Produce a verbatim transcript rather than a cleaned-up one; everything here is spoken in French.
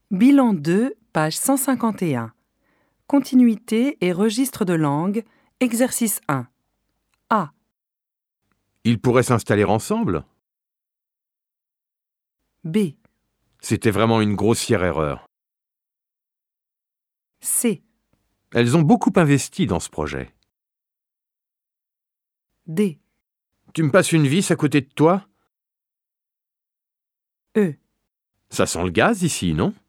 Bilan deux, page cent cinquante et un. Continuité et registre de langue, exercice un. A. Ils pourraient s'installer ensemble? B. C'était vraiment une grossière erreur. C. Elles ont beaucoup investi dans ce projet. D. Tu me passes une vis à côté de toi? E. Ça sent le gaz ici, non?